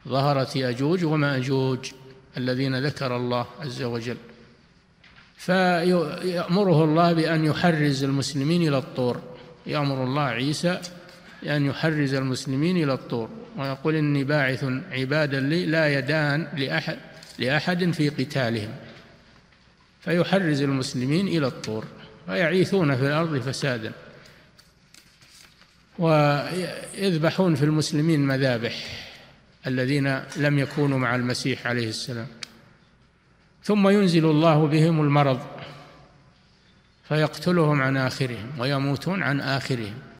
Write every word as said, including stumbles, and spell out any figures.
ظهرت يأجوج ومأجوج الذين ذكر الله عز وجل. فيأمره الله بأن يحرز المسلمين إلى الطور، يأمر الله عيسى بأن يحرز المسلمين إلى الطور، ويقول إني باعث عبادا لي لا يدان لأحد, لأحد في قتالهم، فيحرز المسلمين إلى الطور ويعيثون في الأرض فسادا، ويذبحون في المسلمين مذابح الذين لم يكونوا مع المسيح عليه السلام. ثم ينزل الله بهم المرض فيقتلهم عن آخرهم ويموتون عن آخرهم.